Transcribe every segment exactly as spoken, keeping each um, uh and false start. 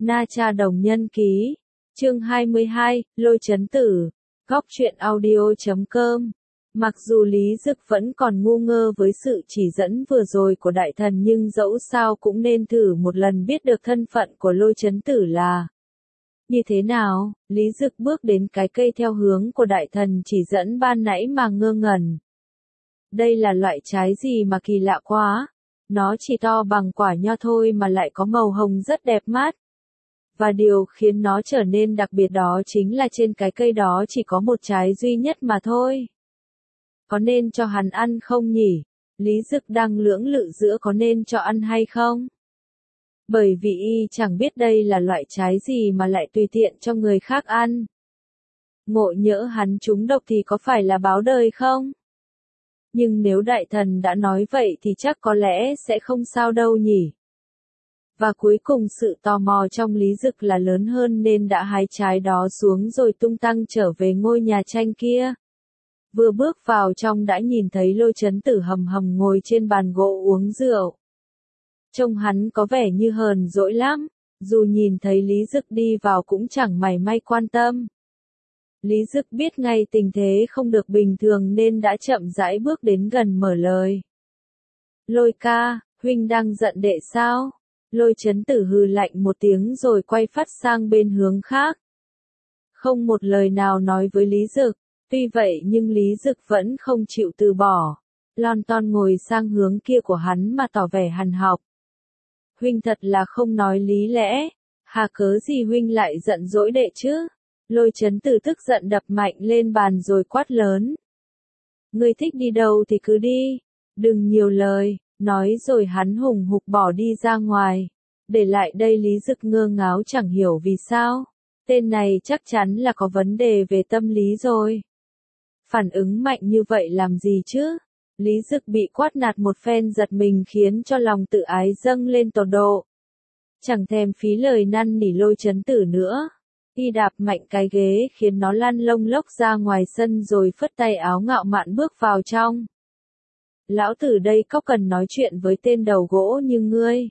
Na Cha Đồng Nhân Ký, chương hai mươi hai, Lôi Chấn Tử, góc truyện audio chấm com. Mặc dù Lý Dực vẫn còn ngu ngơ với sự chỉ dẫn vừa rồi của đại thần nhưng dẫu sao cũng nên thử một lần biết được thân phận của Lôi Chấn Tử là như thế nào. Lý Dực bước đến cái cây theo hướng của đại thần chỉ dẫn ban nãy mà ngơ ngẩn. Đây là loại trái gì mà kỳ lạ quá. Nó chỉ to bằng quả nho thôi mà lại có màu hồng rất đẹp mắt. Và điều khiến nó trở nên đặc biệt đó chính là trên cái cây đó chỉ có một trái duy nhất mà thôi. Có nên cho hắn ăn không nhỉ? Lý Dực đang lưỡng lự giữa có nên cho ăn hay không? Bởi vì y chẳng biết đây là loại trái gì mà lại tùy tiện cho người khác ăn. Ngộ nhỡ hắn trúng độc thì có phải là báo đời không? Nhưng nếu đại thần đã nói vậy thì chắc có lẽ sẽ không sao đâu nhỉ. Và cuối cùng sự tò mò trong Lý Dực là lớn hơn nên đã hái trái đó xuống rồi tung tăng trở về ngôi nhà tranh kia. Vừa bước vào trong đã nhìn thấy Lôi Chấn Tử hầm hầm ngồi trên bàn gỗ uống rượu. Trông hắn có vẻ như hờn dỗi lắm, dù nhìn thấy Lý Dực đi vào cũng chẳng mảy may quan tâm. Lý Dực biết ngay tình thế không được bình thường nên đã chậm rãi bước đến gần mở lời. Lôi ca, huynh đang giận đệ sao? Lôi Chấn Tử hừ lạnh một tiếng rồi quay phát sang bên hướng khác. Không một lời nào nói với Lý Dực, tuy vậy nhưng Lý Dực vẫn không chịu từ bỏ. Lon ton ngồi sang hướng kia của hắn mà tỏ vẻ hằn học. Huynh thật là không nói lý lẽ, hà cớ gì huynh lại giận dỗi đệ chứ? Lôi Chấn Tử tức giận đập mạnh lên bàn rồi quát lớn. Ngươi thích đi đâu thì cứ đi, đừng nhiều lời. Nói rồi hắn hùng hục bỏ đi ra ngoài. Để lại đây Lý Dực ngơ ngáo chẳng hiểu vì sao. Tên này chắc chắn là có vấn đề về tâm lý rồi. Phản ứng mạnh như vậy làm gì chứ? Lý Dực bị quát nạt một phen giật mình khiến cho lòng tự ái dâng lên tột độ. Chẳng thèm phí lời năn nỉ Lôi Chấn Tử nữa. Y đạp mạnh cái ghế khiến nó lăn lông lốc ra ngoài sân rồi phất tay áo ngạo mạn bước vào trong. Lão tử đây có cần nói chuyện với tên đầu gỗ như ngươi.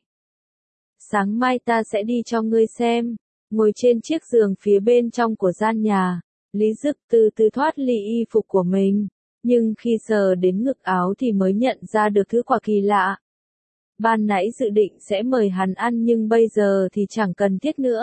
Sáng mai ta sẽ đi cho ngươi xem. Ngồi trên chiếc giường phía bên trong của gian nhà, Lý Dực từ từ thoát ly y phục của mình. Nhưng khi sờ đến ngực áo thì mới nhận ra được thứ quả kỳ lạ. Ban nãy dự định sẽ mời hắn ăn nhưng bây giờ thì chẳng cần thiết nữa.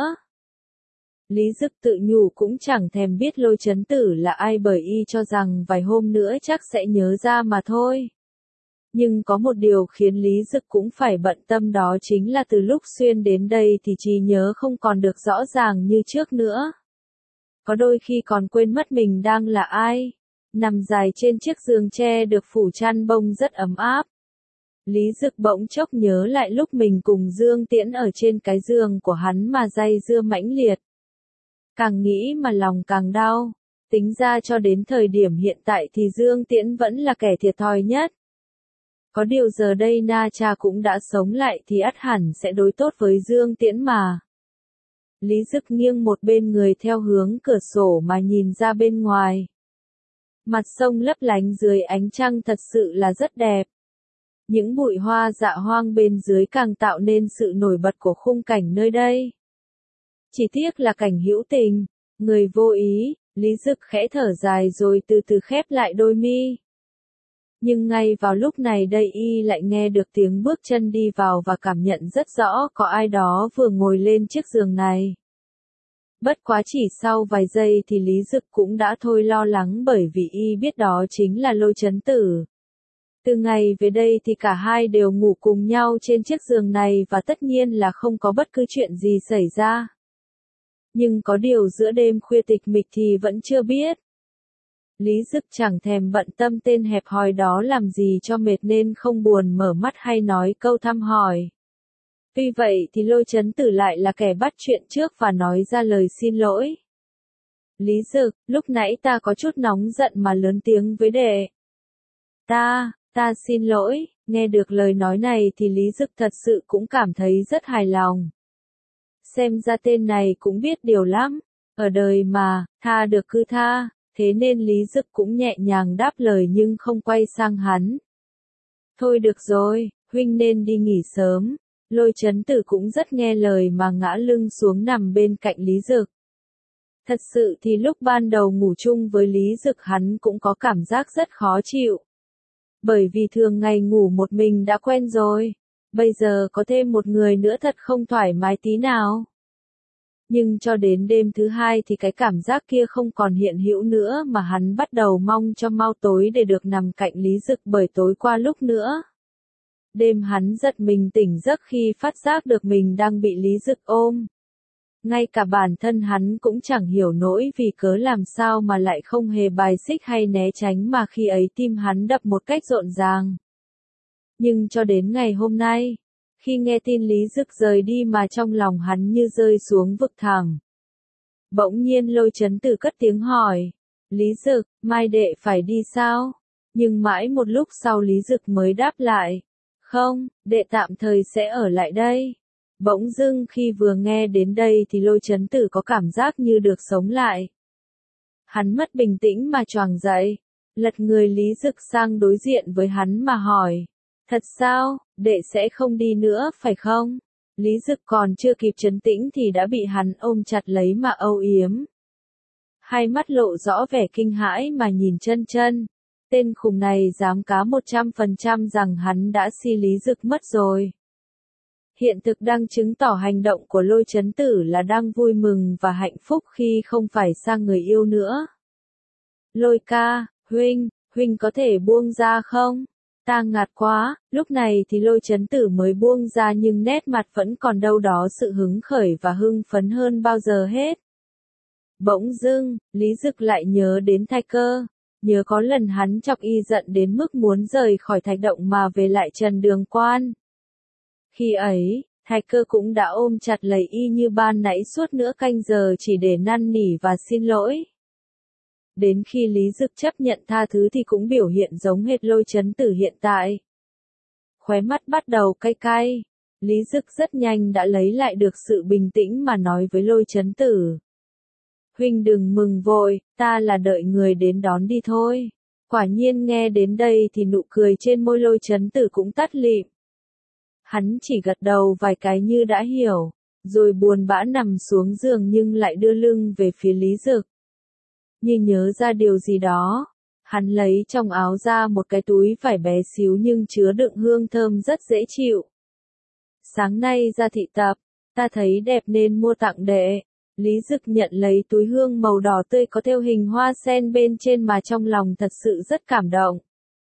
Lý Dực tự nhủ cũng chẳng thèm biết Lôi Chấn Tử là ai bởi y cho rằng vài hôm nữa chắc sẽ nhớ ra mà thôi. Nhưng có một điều khiến Lý Dực cũng phải bận tâm đó chính là từ lúc xuyên đến đây thì trí nhớ không còn được rõ ràng như trước nữa. Có đôi khi còn quên mất mình đang là ai. Nằm dài trên chiếc giường tre được phủ chăn bông rất ấm áp. Lý Dực bỗng chốc nhớ lại lúc mình cùng Dương Tiễn ở trên cái giường của hắn mà day dưa mãnh liệt. Càng nghĩ mà lòng càng đau. Tính ra cho đến thời điểm hiện tại thì Dương Tiễn vẫn là kẻ thiệt thòi nhất. Có điều giờ đây Na Cha cũng đã sống lại thì ắt hẳn sẽ đối tốt với Dương Tiễn mà. Lý Dực nghiêng một bên người theo hướng cửa sổ mà nhìn ra bên ngoài. Mặt sông lấp lánh dưới ánh trăng thật sự là rất đẹp. Những bụi hoa dạ hoang bên dưới càng tạo nên sự nổi bật của khung cảnh nơi đây. Chỉ tiếc là cảnh hữu tình, người vô ý, Lý Dực khẽ thở dài rồi từ từ khép lại đôi mi. Nhưng ngay vào lúc này đây y lại nghe được tiếng bước chân đi vào và cảm nhận rất rõ có ai đó vừa ngồi lên chiếc giường này. Bất quá chỉ sau vài giây thì Lý Dực cũng đã thôi lo lắng bởi vì y biết đó chính là Lôi Chấn Tử. Từ ngày về đây thì cả hai đều ngủ cùng nhau trên chiếc giường này và tất nhiên là không có bất cứ chuyện gì xảy ra. Nhưng có điều giữa đêm khuya tịch mịch thì vẫn chưa biết. Lý Dực chẳng thèm bận tâm tên hẹp hòi đó làm gì cho mệt nên không buồn mở mắt hay nói câu thăm hỏi. Tuy vậy thì Lôi Chấn Tử lại là kẻ bắt chuyện trước và nói ra lời xin lỗi. Lý Dực, lúc nãy ta có chút nóng giận mà lớn tiếng với đệ. Ta, ta xin lỗi, nghe được lời nói này thì Lý Dực thật sự cũng cảm thấy rất hài lòng. Xem ra tên này cũng biết điều lắm, ở đời mà, tha được cứ tha. Thế nên Lý Dực cũng nhẹ nhàng đáp lời nhưng không quay sang hắn. Thôi được rồi, huynh nên đi nghỉ sớm. Lôi Chấn Tử cũng rất nghe lời mà ngã lưng xuống nằm bên cạnh Lý Dực. Thật sự thì lúc ban đầu ngủ chung với Lý Dực hắn cũng có cảm giác rất khó chịu. Bởi vì thường ngày ngủ một mình đã quen rồi, bây giờ có thêm một người nữa thật không thoải mái tí nào. Nhưng cho đến đêm thứ hai thì cái cảm giác kia không còn hiện hữu nữa mà hắn bắt đầu mong cho mau tối để được nằm cạnh Lý Dực bởi tối qua lúc nữa. Đêm hắn giật mình tỉnh giấc khi phát giác được mình đang bị Lý Dực ôm. Ngay cả bản thân hắn cũng chẳng hiểu nổi vì cớ làm sao mà lại không hề bài xích hay né tránh mà khi ấy tim hắn đập một cách rộn ràng. Nhưng cho đến ngày hôm nay, khi nghe tin Lý Dực rời đi mà trong lòng hắn như rơi xuống vực thẳm. Bỗng nhiên Lôi Chấn Tử cất tiếng hỏi, Lý Dực, mai đệ phải đi sao? Nhưng mãi một lúc sau Lý Dực mới đáp lại, không, đệ tạm thời sẽ ở lại đây. Bỗng dưng khi vừa nghe đến đây thì Lôi Chấn Tử có cảm giác như được sống lại. Hắn mất bình tĩnh mà choàng dậy, lật người Lý Dực sang đối diện với hắn mà hỏi, thật sao, đệ sẽ không đi nữa phải không? Lý Dực còn chưa kịp trấn tĩnh thì đã bị hắn ôm chặt lấy mà âu yếm. Hai mắt lộ rõ vẻ kinh hãi mà nhìn Chân Chân. Tên khùng này dám cá một trăm phần trăm rằng hắn đã si Lý Dực mất rồi. Hiện thực đang chứng tỏ hành động của Lôi Chấn Tử là đang vui mừng và hạnh phúc khi không phải sang người yêu nữa. Lôi ca, huynh, huynh có thể buông ra không? Ta ngạt quá, lúc này thì Lôi Chấn Tử mới buông ra nhưng nét mặt vẫn còn đâu đó sự hứng khởi và hưng phấn hơn bao giờ hết. Bỗng dưng, Lý Dực lại nhớ đến Thạch Cơ, nhớ có lần hắn chọc y giận đến mức muốn rời khỏi thạch động mà về lại Trần Đường Quan. Khi ấy, Thạch Cơ cũng đã ôm chặt lấy y như ban nãy suốt nửa canh giờ chỉ để năn nỉ và xin lỗi. Đến khi Lý Dực chấp nhận tha thứ thì cũng biểu hiện giống hệt Lôi Chấn Tử hiện tại. Khóe mắt bắt đầu cay cay, Lý Dực rất nhanh đã lấy lại được sự bình tĩnh mà nói với Lôi Chấn Tử. Huynh đừng mừng vội, ta là đợi người đến đón đi thôi. Quả nhiên nghe đến đây thì nụ cười trên môi Lôi Chấn Tử cũng tắt lịm. Hắn chỉ gật đầu vài cái như đã hiểu, rồi buồn bã nằm xuống giường nhưng lại đưa lưng về phía Lý Dực. Như nhớ ra điều gì đó, hắn lấy trong áo ra một cái túi vải bé xíu nhưng chứa đựng hương thơm rất dễ chịu. Sáng nay ra thị tập, ta thấy đẹp nên mua tặng đệ. Lý Dực nhận lấy túi hương màu đỏ tươi có thêu hình hoa sen bên trên mà trong lòng thật sự rất cảm động.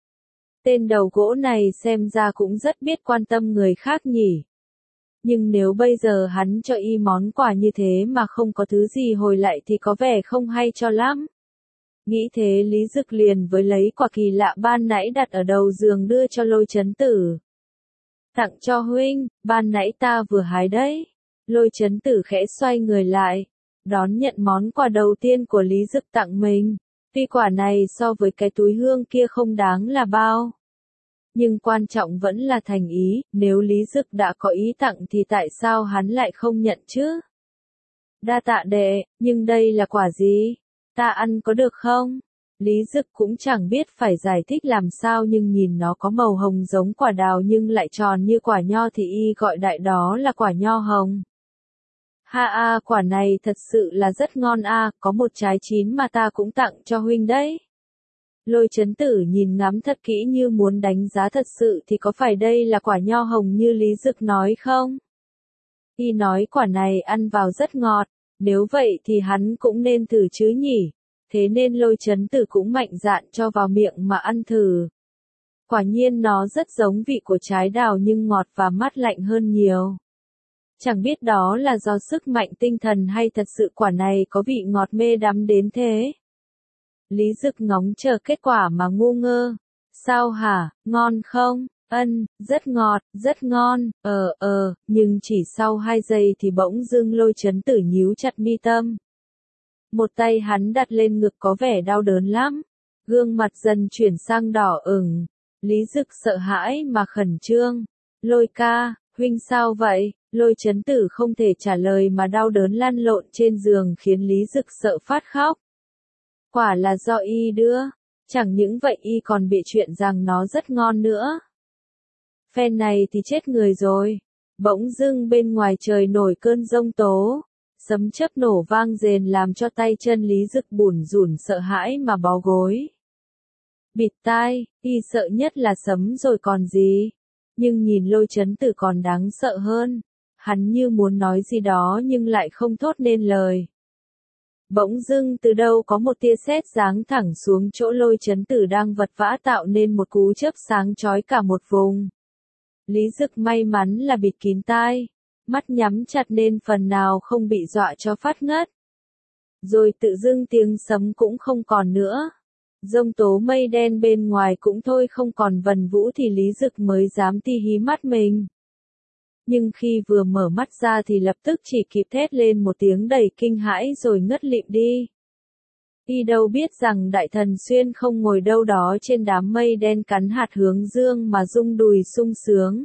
Tên đầu gỗ này xem ra cũng rất biết quan tâm người khác nhỉ. Nhưng nếu bây giờ hắn cho y món quà như thế mà không có thứ gì hồi lại thì có vẻ không hay cho lắm. Nghĩ thế Lý Dực liền với lấy quả kỳ lạ ban nãy đặt ở đầu giường đưa cho Lôi Chấn Tử. Tặng cho huynh, ban nãy ta vừa hái đấy. Lôi Chấn Tử khẽ xoay người lại, đón nhận món quà đầu tiên của Lý Dực tặng mình. Tuy quả này so với cái túi hương kia không đáng là bao. Nhưng quan trọng vẫn là thành ý, nếu Lý Dực đã có ý tặng thì tại sao hắn lại không nhận chứ? Đa tạ đệ, nhưng đây là quả gì? Ta ăn có được không? Lý Dực cũng chẳng biết phải giải thích làm sao nhưng nhìn nó có màu hồng giống quả đào nhưng lại tròn như quả nho thì y gọi đại đó là quả nho hồng. Ha a, quả này thật sự là rất ngon a, có một trái chín mà ta cũng tặng cho huynh đấy. Lôi Chấn Tử nhìn ngắm thật kỹ như muốn đánh giá thật sự thì có phải đây là quả nho hồng như Lý Dực nói không? Y nói quả này ăn vào rất ngọt, nếu vậy thì hắn cũng nên thử chứ nhỉ. Thế nên Lôi Chấn Tử cũng mạnh dạn cho vào miệng mà ăn thử. Quả nhiên nó rất giống vị của trái đào nhưng ngọt và mát lạnh hơn nhiều. Chẳng biết đó là do sức mạnh tinh thần hay thật sự quả này có vị ngọt mê đắm đến thế. Lý Dực ngóng chờ kết quả mà ngu ngơ. Sao hả, ngon không? Ân, rất ngọt, rất ngon, ờ ờ, nhưng chỉ sau hai giây thì bỗng dưng Lôi Chấn Tử nhíu chặt mi tâm. Một tay hắn đặt lên ngực có vẻ đau đớn lắm. Gương mặt dần chuyển sang đỏ ửng. Lý Dực sợ hãi mà khẩn trương. Lôi ca, huynh sao vậy? Lôi Chấn Tử không thể trả lời mà đau đớn lăn lộn trên giường khiến Lý Dực sợ phát khóc. Quả là do y đưa. Chẳng những vậy y còn bị chuyện rằng nó rất ngon nữa. Phen này thì chết người rồi. Bỗng dưng bên ngoài trời nổi cơn giông tố, sấm chớp nổ vang rền làm cho tay chân Lý Dực bủn rủn sợ hãi mà bó gối. Bịt tai, y sợ nhất là sấm rồi còn gì. Nhưng nhìn Lôi Chấn Tử còn đáng sợ hơn. Hắn như muốn nói gì đó nhưng lại không thốt nên lời. Bỗng dưng từ đâu có một tia sét giáng thẳng xuống chỗ Lôi Chấn Tử đang vật vã tạo nên một cú chớp sáng chói cả một vùng. Lý Dực may mắn là bịt kín tai, mắt nhắm chặt nên phần nào không bị dọa cho phát ngất. Rồi tự dưng tiếng sấm cũng không còn nữa. Giông tố mây đen bên ngoài cũng thôi không còn vần vũ thì Lý Dực mới dám ti hí mắt mình. Nhưng khi vừa mở mắt ra thì lập tức chỉ kịp thét lên một tiếng đầy kinh hãi rồi ngất lịm đi. Y đâu biết rằng Đại Thần Xuyên không ngồi đâu đó trên đám mây đen cắn hạt hướng dương mà rung đùi sung sướng.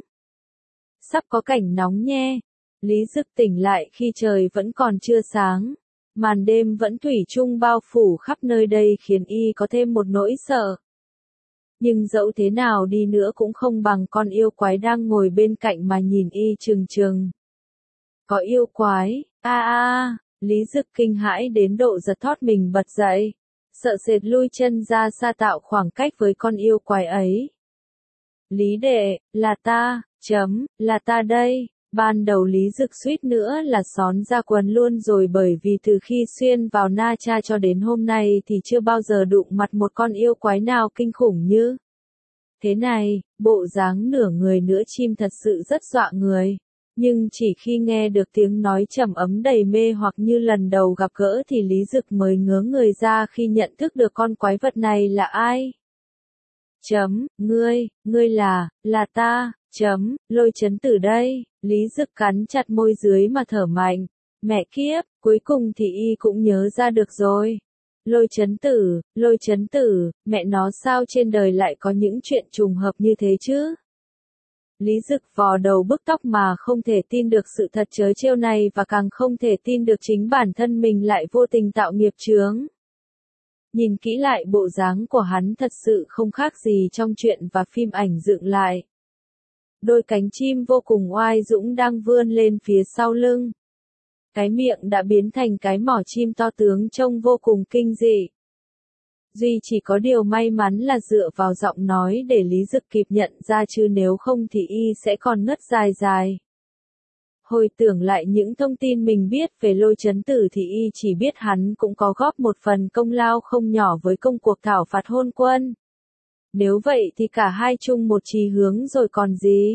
Sắp có cảnh nóng nhe. Lý Dực tỉnh lại khi trời vẫn còn chưa sáng. Màn đêm vẫn thủy chung bao phủ khắp nơi đây khiến y có thêm một nỗi sợ. Nhưng dẫu thế nào đi nữa cũng không bằng con yêu quái đang ngồi bên cạnh mà nhìn y trừng trừng. Có yêu quái, a a, Lý Dực kinh hãi đến độ giật thót mình bật dậy, sợ sệt lui chân ra xa tạo khoảng cách với con yêu quái ấy. Lý đệ, là ta, chấm, là ta đây. Ban đầu Lý Dực suýt nữa là xón ra quần luôn rồi bởi vì từ khi xuyên vào Na Tra cho đến hôm nay thì chưa bao giờ đụng mặt một con yêu quái nào kinh khủng như thế này, bộ dáng nửa người nửa chim thật sự rất dọa người. Nhưng chỉ khi nghe được tiếng nói trầm ấm đầy mê hoặc như lần đầu gặp gỡ thì Lý Dực mới ngớ người ra khi nhận thức được con quái vật này là ai. Chấm, ngươi, ngươi là, là ta, chấm, Lôi Chấn Tử đây. Lý Dực cắn chặt môi dưới mà thở mạnh. Mẹ kiếp, cuối cùng thì y cũng nhớ ra được rồi. Lôi Chấn Tử, Lôi Chấn Tử, mẹ nó sao trên đời lại có những chuyện trùng hợp như thế chứ? Lý Dực vò đầu bức tóc mà không thể tin được sự thật trớ trêu này và càng không thể tin được chính bản thân mình lại vô tình tạo nghiệp chướng. Nhìn kỹ lại bộ dáng của hắn thật sự không khác gì trong truyện và phim ảnh dựng lại. Đôi cánh chim vô cùng oai dũng đang vươn lên phía sau lưng. Cái miệng đã biến thành cái mỏ chim to tướng trông vô cùng kinh dị. Duy chỉ có điều may mắn là dựa vào giọng nói để Lý Dực kịp nhận ra chứ nếu không thì y sẽ còn ngất dài dài. Hồi tưởng lại những thông tin mình biết về Lôi Chấn Tử thì y chỉ biết hắn cũng có góp một phần công lao không nhỏ với công cuộc thảo phạt Hôn Quân. Nếu vậy thì cả hai chung một chí hướng rồi còn gì.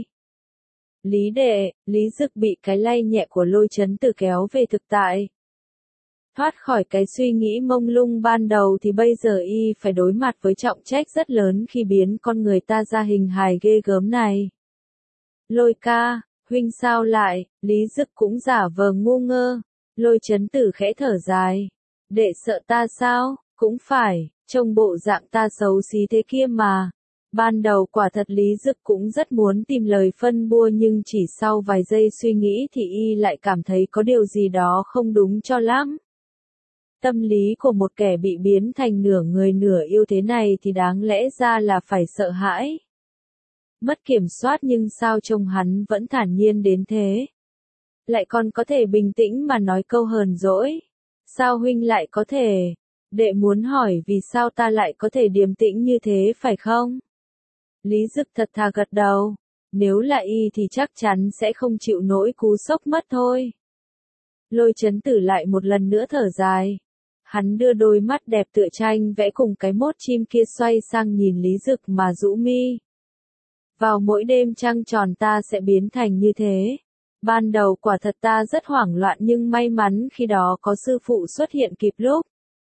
Lý đệ, Lý Dực bị cái lay nhẹ của Lôi Chấn Tử kéo về thực tại. Thoát khỏi cái suy nghĩ mông lung ban đầu thì bây giờ y phải đối mặt với trọng trách rất lớn khi biến con người ta ra hình hài ghê gớm này. Lôi ca, huynh sao lại, Lý Dực cũng giả vờ ngu ngơ. Lôi Chấn Tử khẽ thở dài. Đệ sợ ta sao, cũng phải, trông bộ dạng ta xấu xí thế kia mà. Ban đầu quả thật Lý Dực cũng rất muốn tìm lời phân bua nhưng chỉ sau vài giây suy nghĩ thì y lại cảm thấy có điều gì đó không đúng cho lắm. Tâm lý của một kẻ bị biến thành nửa người nửa yêu thế này thì đáng lẽ ra là phải sợ hãi. Mất kiểm soát nhưng sao trông hắn vẫn thản nhiên đến thế. Lại còn có thể bình tĩnh mà nói câu hờn dỗi. Sao huynh lại có thể? Đệ muốn hỏi vì sao ta lại có thể điềm tĩnh như thế phải không? Lý Dực thật thà gật đầu. Nếu là y thì chắc chắn sẽ không chịu nổi cú sốc mất thôi. Lôi Chấn Tử lại một lần nữa thở dài. Hắn đưa đôi mắt đẹp tựa tranh vẽ cùng cái mốt chim kia xoay sang nhìn Lý Dực mà rũ mi. Vào mỗi đêm trăng tròn ta sẽ biến thành như thế. Ban đầu quả thật ta rất hoảng loạn nhưng may mắn khi đó có sư phụ xuất hiện kịp lúc.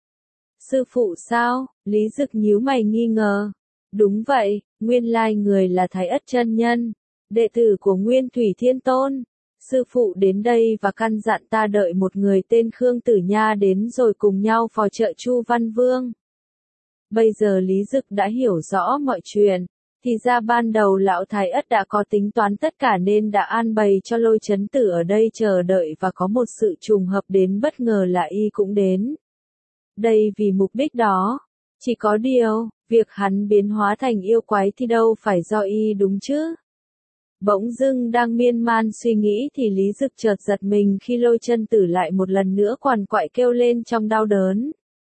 Sư phụ sao? Lý Dực nhíu mày nghi ngờ. Đúng vậy, nguyên lai người là Thái Ất chân nhân, đệ tử của Nguyên Thủy Thiên Tôn. Sư phụ đến đây và căn dặn ta đợi một người tên Khương Tử Nha đến rồi cùng nhau phò trợ Chu Văn Vương. Bây giờ Lý Dực đã hiểu rõ mọi chuyện, thì ra ban đầu lão Thái Ất đã có tính toán tất cả nên đã an bày cho Lôi Chấn Tử ở đây chờ đợi và có một sự trùng hợp đến bất ngờ là y cũng đến. Đây vì mục đích đó, chỉ có điều, việc hắn biến hóa thành yêu quái thì đâu phải do y đúng chứ. Bỗng dưng đang miên man suy nghĩ thì Lý Dực chợt giật mình khi Lôi Chân Tử lại một lần nữa quằn quại kêu lên trong đau đớn.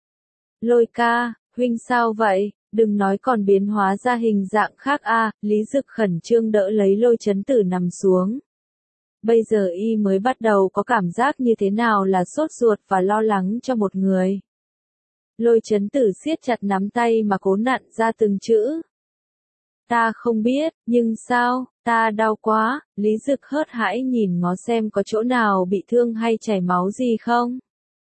Lôi ca, huynh sao vậy, đừng nói còn biến hóa ra hình dạng khác a. À, Lý Dực khẩn trương đỡ lấy Lôi Chấn Tử nằm xuống. Bây giờ y mới bắt đầu có cảm giác như thế nào là sốt ruột và lo lắng cho một người. Lôi Chấn Tử siết chặt nắm tay mà cố nặn ra từng chữ. Ta không biết, nhưng sao, ta đau quá. Lý Dực hớt hãi nhìn ngó xem có chỗ nào bị thương hay chảy máu gì không.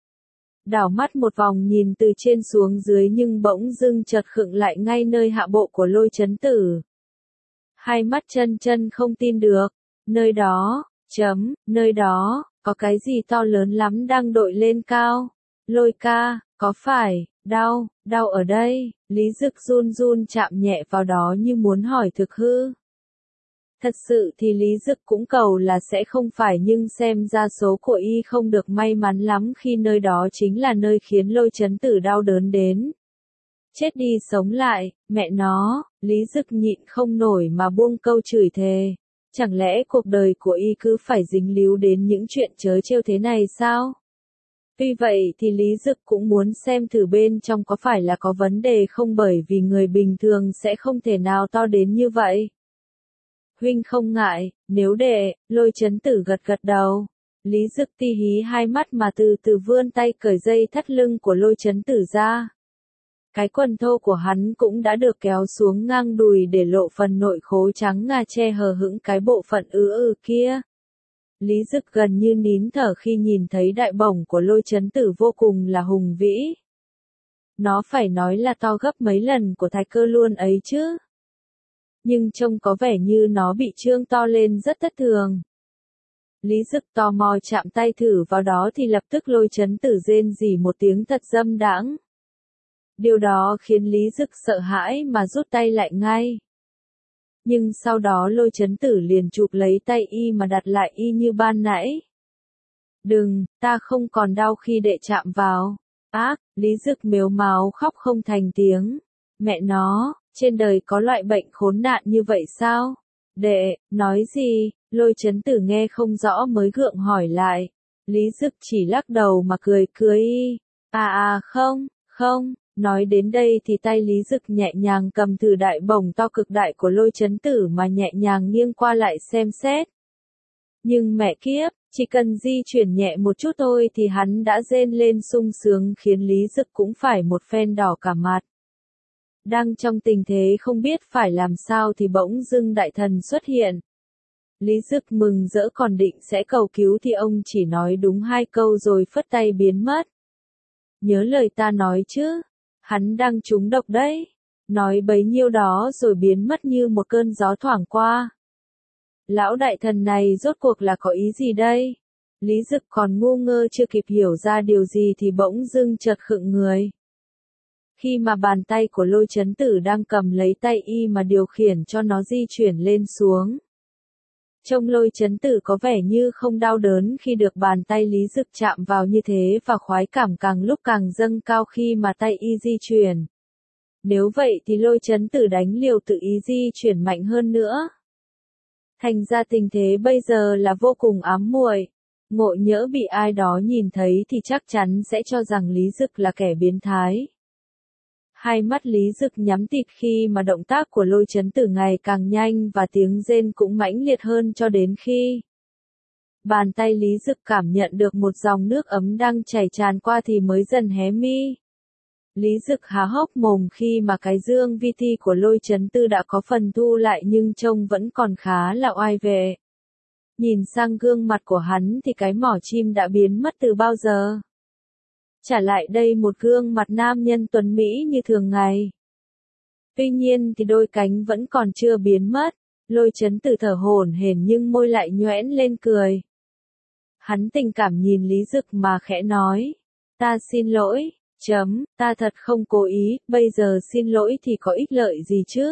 Đảo mắt một vòng nhìn từ trên xuống dưới nhưng bỗng dưng chợt khựng lại ngay nơi hạ bộ của Lôi Chấn Tử. Hai mắt chân chân không tin được, nơi đó, chấm, nơi đó, có cái gì to lớn lắm đang đội lên cao. Lôi ca, có phải, đau, đau ở đây, Lý Dực run run chạm nhẹ vào đó như muốn hỏi thực hư. Thật sự thì Lý Dực cũng cầu là sẽ không phải nhưng xem ra số của y không được may mắn lắm khi nơi đó chính là nơi khiến Lôi Chấn Tử đau đớn đến. Chết đi sống lại, mẹ nó, Lý Dực nhịn không nổi mà buông câu chửi thề. Chẳng lẽ cuộc đời của y cứ phải dính líu đến những chuyện trớ trêu thế này sao? Tuy vậy thì Lý Dực cũng muốn xem thử bên trong có phải là có vấn đề không bởi vì người bình thường sẽ không thể nào to đến như vậy. Huynh không ngại, nếu để, Lôi Chấn Tử gật gật đầu. Lý Dực ti hí hai mắt mà từ từ vươn tay cởi dây thắt lưng của Lôi Chấn Tử ra. Cái quần thô của hắn cũng đã được kéo xuống ngang đùi để lộ phần nội khố trắng ngà che hờ hững cái bộ phận ứ ư kia. Lý Dực gần như nín thở khi nhìn thấy đại bổng của Lôi Chấn Tử vô cùng là hùng vĩ. Nó phải nói là to gấp mấy lần của Thạch Cơ luôn ấy chứ. Nhưng trông có vẻ như nó bị trương to lên rất thất thường. Lý Dực tò mò chạm tay thử vào đó thì lập tức Lôi Chấn Tử rên rỉ một tiếng thật dâm đãng. Điều đó khiến Lý Dực sợ hãi mà rút tay lại ngay. Nhưng sau đó Lôi Chấn Tử liền chụp lấy tay y mà đặt lại y như ban nãy. Đừng, ta không còn đau khi đệ chạm vào. Ác, Lý Dực mếu máo khóc không thành tiếng. Mẹ nó, trên đời có loại bệnh khốn nạn như vậy sao? Đệ, nói gì? Lôi Chấn Tử nghe không rõ mới gượng hỏi lại. Lý Dực chỉ lắc đầu mà cười cười y. À à không, không. Nói đến đây thì tay Lý Dực nhẹ nhàng cầm thử đại bổng to cực đại của Lôi Chấn Tử mà nhẹ nhàng nghiêng qua lại xem xét. Nhưng mẹ kiếp, chỉ cần di chuyển nhẹ một chút thôi thì hắn đã rên lên sung sướng khiến Lý Dực cũng phải một phen đỏ cả mặt. Đang trong tình thế không biết phải làm sao thì bỗng dưng đại thần xuất hiện. Lý Dực mừng rỡ còn định sẽ cầu cứu thì ông chỉ nói đúng hai câu rồi phất tay biến mất. Nhớ lời ta nói chứ. Hắn đang trúng độc đấy. Nói bấy nhiêu đó rồi biến mất như một cơn gió thoảng qua. Lão đại thần này rốt cuộc là có ý gì đây? Lý Dực còn ngu ngơ chưa kịp hiểu ra điều gì thì bỗng dưng chợt khựng người. Khi mà bàn tay của Lôi Chấn Tử đang cầm lấy tay y mà điều khiển cho nó di chuyển lên xuống. Trông Lôi Chấn Tử có vẻ như không đau đớn khi được bàn tay Lý Dực chạm vào như thế và khoái cảm càng lúc càng dâng cao khi mà tay y di chuyển. Nếu vậy thì Lôi Chấn Tử đánh liều tự ý di chuyển mạnh hơn nữa. Thành ra tình thế bây giờ là vô cùng ám muội. Ngộ nhỡ bị ai đó nhìn thấy thì chắc chắn sẽ cho rằng Lý Dực là kẻ biến thái. Hai mắt Lý Dực nhắm tịt khi mà động tác của Lôi Chấn Tử ngày càng nhanh và tiếng rên cũng mãnh liệt hơn cho đến khi bàn tay Lý Dực cảm nhận được một dòng nước ấm đang chảy tràn qua thì mới dần hé mi. Lý Dực há hốc mồm khi mà cái dương vi thi của Lôi Chấn Tử đã có phần thu lại nhưng trông vẫn còn khá là oai vệ. Nhìn sang gương mặt của hắn thì cái mỏ chim đã biến mất từ bao giờ. Trả lại đây một gương mặt nam nhân tuấn mỹ như thường ngày. Tuy nhiên thì đôi cánh vẫn còn chưa biến mất. Lôi Chấn Tử thở hổn hển nhưng môi lại nhoẻn lên cười. Hắn tình cảm nhìn Lý Dực mà khẽ nói. Ta xin lỗi, chấm, ta thật không cố ý, bây giờ xin lỗi thì có ích lợi gì chứ?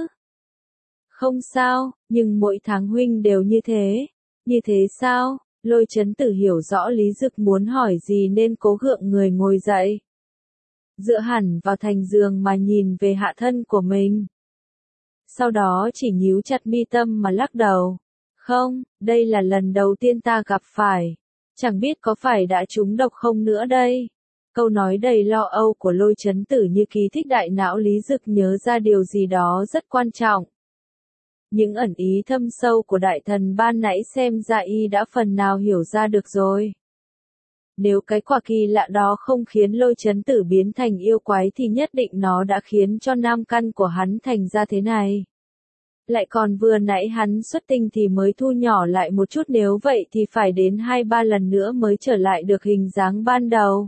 Không sao, nhưng mỗi tháng huynh đều như thế. Như thế sao? Lôi Chấn Tử hiểu rõ Lý Dực muốn hỏi gì nên cố gượng người ngồi dậy. Dựa hẳn vào thành giường mà nhìn về hạ thân của mình. Sau đó chỉ nhíu chặt mi tâm mà lắc đầu. Không, đây là lần đầu tiên ta gặp phải. Chẳng biết có phải đã trúng độc không nữa đây. Câu nói đầy lo âu của Lôi Chấn Tử như kỳ thích đại não Lý Dực nhớ ra điều gì đó rất quan trọng. Những ẩn ý thâm sâu của đại thần ban nãy xem ra y đã phần nào hiểu ra được rồi. Nếu cái quả kỳ lạ đó không khiến Lôi Chấn Tử biến thành yêu quái thì nhất định nó đã khiến cho nam căn của hắn thành ra thế này. Lại còn vừa nãy hắn xuất tinh thì mới thu nhỏ lại một chút, nếu vậy thì phải đến hai ba lần nữa mới trở lại được hình dáng ban đầu.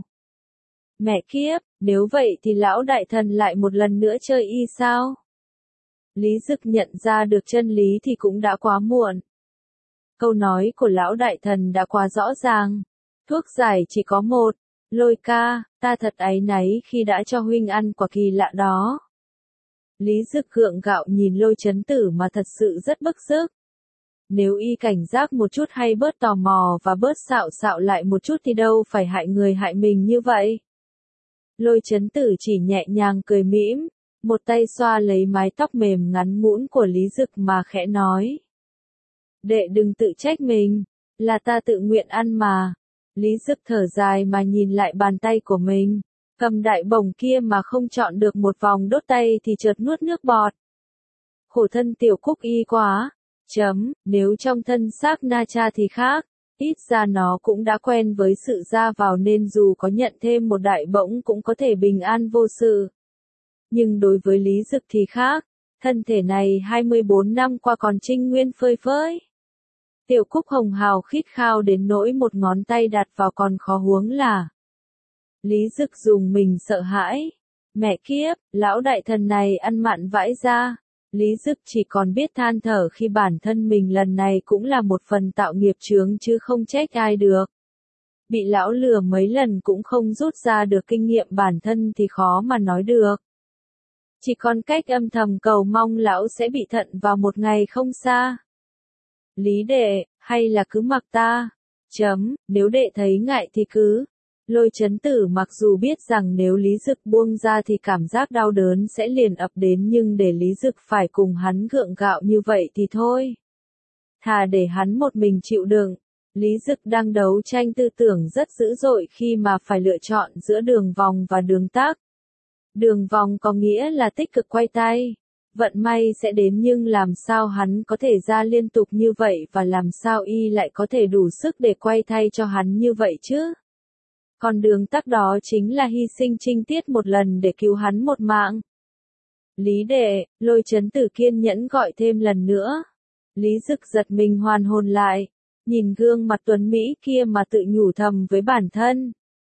Mẹ kiếp, nếu vậy thì lão đại thần lại một lần nữa chơi y sao? Lý Dực nhận ra được chân lý thì cũng đã quá muộn. Câu nói của lão đại thần đã quá rõ ràng. Thuốc giải chỉ có một. Lôi ca, ta thật áy náy khi đã cho huynh ăn quả kỳ lạ đó. Lý Dực gượng gạo nhìn Lôi Chấn Tử mà thật sự rất bức xúc. Nếu y cảnh giác một chút hay bớt tò mò và bớt xạo xạo lại một chút thì đâu phải hại người hại mình như vậy. Lôi Chấn Tử chỉ nhẹ nhàng cười mỉm, một tay xoa lấy mái tóc mềm ngắn ngũn của Lý Dực mà khẽ nói. Đệ đừng tự trách mình, là ta tự nguyện ăn mà. Lý Dực thở dài mà nhìn lại bàn tay của mình, cầm đại bổng kia mà không chọn được một vòng đốt tay thì chợt nuốt nước bọt. Khổ thân tiểu Cúc y quá, chấm, nếu trong thân xác Na Cha thì khác, ít ra nó cũng đã quen với sự ra vào nên dù có nhận thêm một đại bổng cũng có thể bình an vô sự. Nhưng đối với Lý Dực thì khác, thân thể này hai mươi bốn năm qua còn trinh nguyên phơi phới. Tiểu Cúc hồng hào khít khao đến nỗi một ngón tay đặt vào còn khó huống là. Lý Dực dùng mình sợ hãi. Mẹ kiếp, lão đại thần này ăn mặn vãi ra. Lý Dực chỉ còn biết than thở khi bản thân mình lần này cũng là một phần tạo nghiệp chướng chứ không trách ai được. Bị lão lừa mấy lần cũng không rút ra được kinh nghiệm bản thân thì khó mà nói được. Chỉ còn cách âm thầm cầu mong lão sẽ bị thận vào một ngày không xa. Lý đệ, hay là cứ mặc ta? Chấm, nếu đệ thấy ngại thì cứ. Lôi Chấn Tử mặc dù biết rằng nếu Lý Dực buông ra thì cảm giác đau đớn sẽ liền ập đến nhưng để Lý Dực phải cùng hắn gượng gạo như vậy thì thôi. Thà để hắn một mình chịu đựng. Lý Dực đang đấu tranh tư tưởng rất dữ dội khi mà phải lựa chọn giữa đường vòng và đường tắc. Đường vòng có nghĩa là tích cực quay tay. Vận may sẽ đến nhưng làm sao hắn có thể ra liên tục như vậy và làm sao y lại có thể đủ sức để quay thay cho hắn như vậy chứ? Còn đường tắc đó chính là hy sinh trinh tiết một lần để cứu hắn một mạng. Lý đệ, Lôi Chấn Tử kiên nhẫn gọi thêm lần nữa. Lý Dực giật mình hoàn hồn lại, nhìn gương mặt tuấn Mỹ kia mà tự nhủ thầm với bản thân.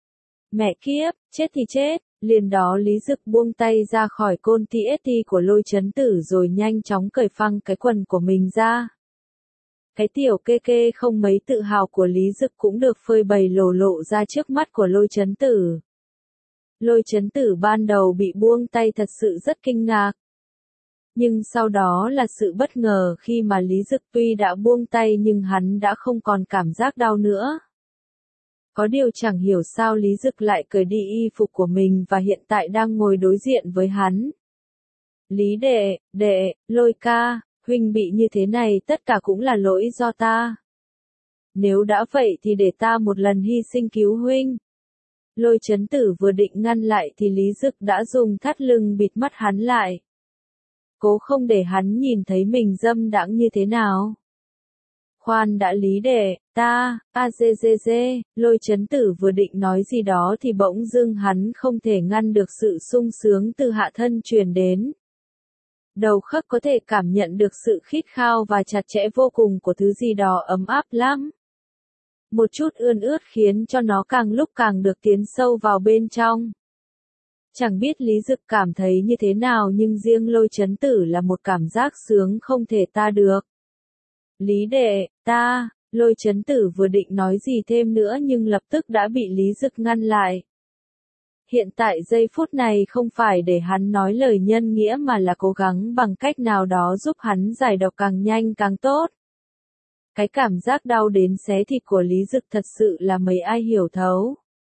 Mẹ kiếp, chết thì chết. Liền đó Lý Dực buông tay ra khỏi côn tê ét tê của Lôi Chấn Tử rồi nhanh chóng cởi phăng cái quần của mình ra. Cái tiểu kê kê không mấy tự hào của Lý Dực cũng được phơi bày lồ lộ ra trước mắt của Lôi Chấn Tử. Lôi Chấn Tử ban đầu bị buông tay thật sự rất kinh ngạc. Nhưng sau đó là sự bất ngờ khi mà Lý Dực tuy đã buông tay nhưng hắn đã không còn cảm giác đau nữa. Có điều chẳng hiểu sao Lý Dực lại cởi đi y phục của mình và hiện tại đang ngồi đối diện với hắn. Lý đệ, đệ, Lôi ca, huynh bị như thế này tất cả cũng là lỗi do ta. Nếu đã vậy thì để ta một lần hy sinh cứu huynh. Lôi Chấn Tử vừa định ngăn lại thì Lý Dực đã dùng thắt lưng bịt mắt hắn lại. Cố không để hắn nhìn thấy mình dâm đãng như thế nào. Khoan đã Lý đệ, ta, a dê dê dê, Lôi Chấn Tử vừa định nói gì đó thì bỗng dưng hắn không thể ngăn được sự sung sướng từ hạ thân truyền đến. Đầu khắc có thể cảm nhận được sự khít khao và chặt chẽ vô cùng của thứ gì đó ấm áp lắm. Một chút ươn ướt khiến cho nó càng lúc càng được tiến sâu vào bên trong. Chẳng biết Lý Dực cảm thấy như thế nào nhưng riêng Lôi Chấn Tử là một cảm giác sướng không thể tả được. Lý đệ, ta, Lôi Chấn Tử vừa định nói gì thêm nữa nhưng lập tức đã bị Lý Dực ngăn lại. Hiện tại giây phút này không phải để hắn nói lời nhân nghĩa mà là cố gắng bằng cách nào đó giúp hắn giải độc càng nhanh càng tốt. Cái cảm giác đau đến xé thịt của Lý Dực thật sự là mấy ai hiểu thấu.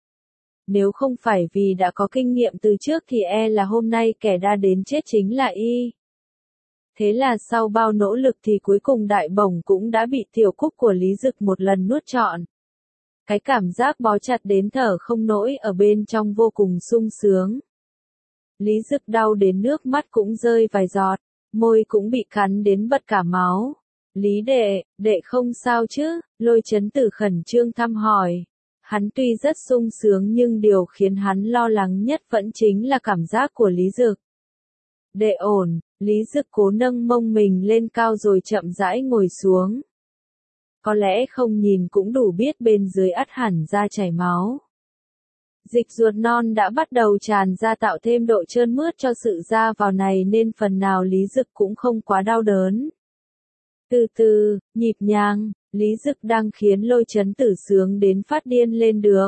Nếu không phải vì đã có kinh nghiệm từ trước thì e là hôm nay kẻ đã đến chết chính là y. Thế là sau bao nỗ lực thì cuối cùng đại bổng cũng đã bị tiểu cúc của Lý Dực một lần nuốt trọn. Cái cảm giác bó chặt đến thở không nổi ở bên trong vô cùng sung sướng. Lý Dực đau đến nước mắt cũng rơi vài giọt, môi cũng bị cắn đến bật cả máu. Lý đệ, đệ không sao chứ? Lôi Chấn Tử khẩn trương thăm hỏi. Hắn tuy rất sung sướng nhưng điều khiến hắn lo lắng nhất vẫn chính là cảm giác của Lý Dực. Đệ ổn, Lý Dực cố nâng mông mình lên cao rồi chậm rãi ngồi xuống. Có lẽ không nhìn cũng đủ biết bên dưới ắt hẳn ra chảy máu. Dịch ruột non đã bắt đầu tràn ra tạo thêm độ trơn mướt cho sự ra vào này nên phần nào Lý Dực cũng không quá đau đớn. Từ từ, nhịp nhàng, Lý Dực đang khiến Lôi Chấn Tử sướng đến phát điên lên được.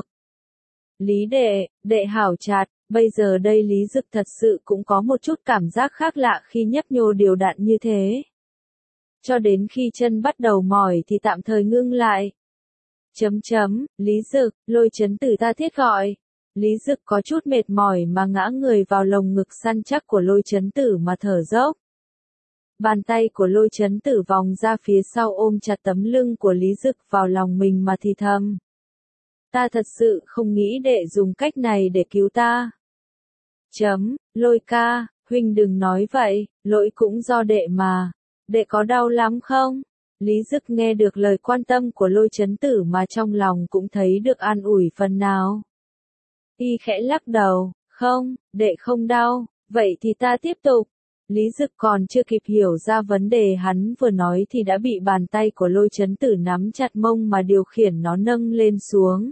Lý đệ, đệ hảo chặt, bây giờ đây Lý Dực thật sự cũng có một chút cảm giác khác lạ khi nhấp nhô đều đặn như thế. Cho đến khi chân bắt đầu mỏi thì tạm thời ngưng lại. Chấm chấm, Lý Dực, Lôi Chấn Tử ta thiết gọi. Lý Dực có chút mệt mỏi mà ngã người vào lồng ngực săn chắc của Lôi Chấn Tử mà thở dốc. Bàn tay của Lôi Chấn Tử vòng ra phía sau ôm chặt tấm lưng của Lý Dực vào lòng mình mà thì thầm. Ta thật sự không nghĩ đệ dùng cách này để cứu ta. Chấm, Lôi ca, huynh đừng nói vậy, lỗi cũng do đệ mà. Đệ có đau lắm không? Lý Dực nghe được lời quan tâm của Lôi Chấn Tử mà trong lòng cũng thấy được an ủi phần nào. Y khẽ lắc đầu, không, đệ không đau, vậy thì ta tiếp tục. Lý Dực còn chưa kịp hiểu ra vấn đề hắn vừa nói thì đã bị bàn tay của Lôi Chấn Tử nắm chặt mông mà điều khiển nó nâng lên xuống.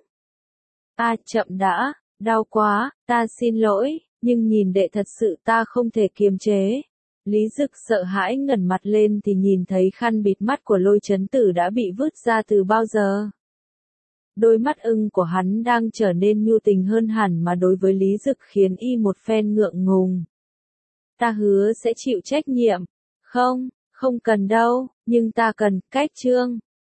A chậm đã, đau quá, ta xin lỗi, nhưng nhìn đệ thật sự ta không thể kiềm chế. Lý Dực sợ hãi ngẩng mặt lên thì nhìn thấy khăn bịt mắt của Lôi Chấn Tử đã bị vứt ra từ bao giờ. Đôi mắt ưng của hắn đang trở nên nhu tình hơn hẳn mà đối với Lý Dực khiến y một phen ngượng ngùng. Ta hứa sẽ chịu trách nhiệm. Không, không cần đâu, nhưng ta cần, cách trương.